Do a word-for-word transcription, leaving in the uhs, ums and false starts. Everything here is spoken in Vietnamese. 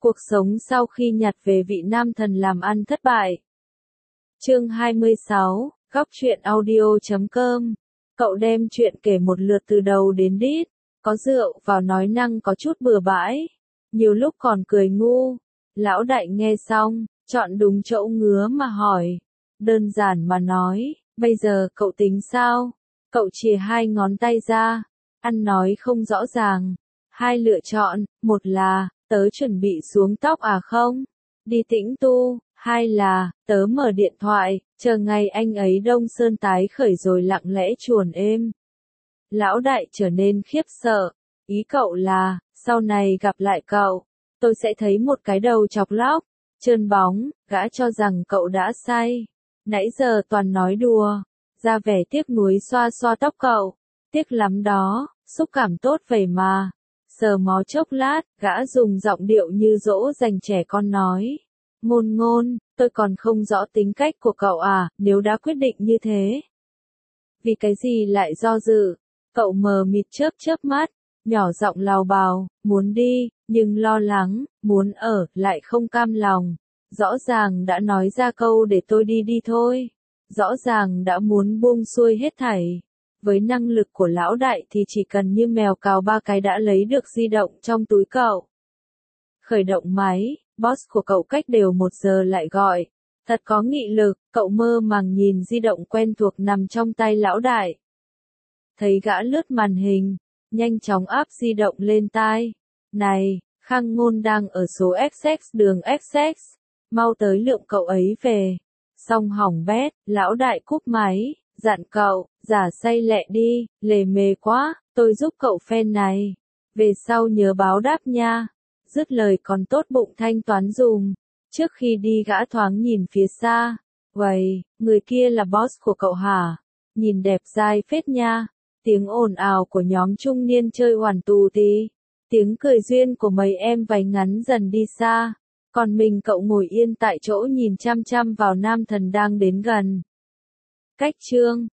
Cuộc sống sau khi nhặt về vị nam thần làm ăn thất bại. Chương hai mươi sáu, góc truyện audio chấm com. Cậu đem chuyện kể một lượt từ đầu đến đít, có rượu vào nói năng có chút bừa bãi, nhiều lúc còn cười ngu. Lão đại nghe xong, chọn đúng chỗ ngứa mà hỏi. Đơn giản mà nói, bây giờ cậu tính sao? Cậu chìa hai ngón tay ra, ăn nói không rõ ràng. Hai lựa chọn, một là, tớ chuẩn bị xuống tóc à không? Đi tĩnh tu, hai là, tớ mở điện thoại, chờ ngày anh ấy đông sơn tái khởi rồi lặng lẽ chuồn êm. Lão đại trở nên khiếp sợ, ý cậu là, sau này gặp lại cậu, tôi sẽ thấy một cái đầu chọc lóc, trơn bóng, gã cho rằng cậu đã say. Nãy giờ toàn nói đùa, ra vẻ tiếc nuối xoa xoa tóc cậu, tiếc lắm đó, xúc cảm tốt vậy mà. Sờ mó chốc lát, gã dùng giọng điệu như dỗ dành trẻ con nói. Ngôn ngôn, tôi còn không rõ tính cách của cậu à, nếu đã quyết định như thế. Vì cái gì lại do dự? Cậu mờ mịt chớp chớp mắt, nhỏ giọng lào bào, muốn đi, nhưng lo lắng, muốn ở, lại không cam lòng. Rõ ràng đã nói ra câu để tôi đi đi thôi. Rõ ràng đã muốn buông xuôi hết thảy. Với năng lực của lão đại thì chỉ cần như mèo cào ba cái đã lấy được di động trong túi cậu. Khởi động máy, boss của cậu cách đều một giờ lại gọi. Thật có nghị lực, cậu mơ màng nhìn di động quen thuộc nằm trong tay lão đại. Thấy gã lướt màn hình, nhanh chóng áp di động lên tai. Này, Khang Ngôn đang ở số ích ích đường ích ích, mau tới lượng cậu ấy về. Xong hỏng bét, lão đại cúp máy. Dặn cậu, giả say lẹ đi, lề mề quá, tôi giúp cậu phen này. Về sau nhớ báo đáp nha. Dứt lời còn tốt bụng thanh toán dùm. Trước khi đi gã thoáng nhìn phía xa. Vậy, người kia là boss của cậu hả? Nhìn đẹp dai phết nha. Tiếng ồn ào của nhóm trung niên chơi hoàn tù tí. Tiếng cười duyên của mấy em váy ngắn dần đi xa. Còn mình cậu ngồi yên tại chỗ nhìn chăm chăm vào nam thần đang đến gần. Cách chương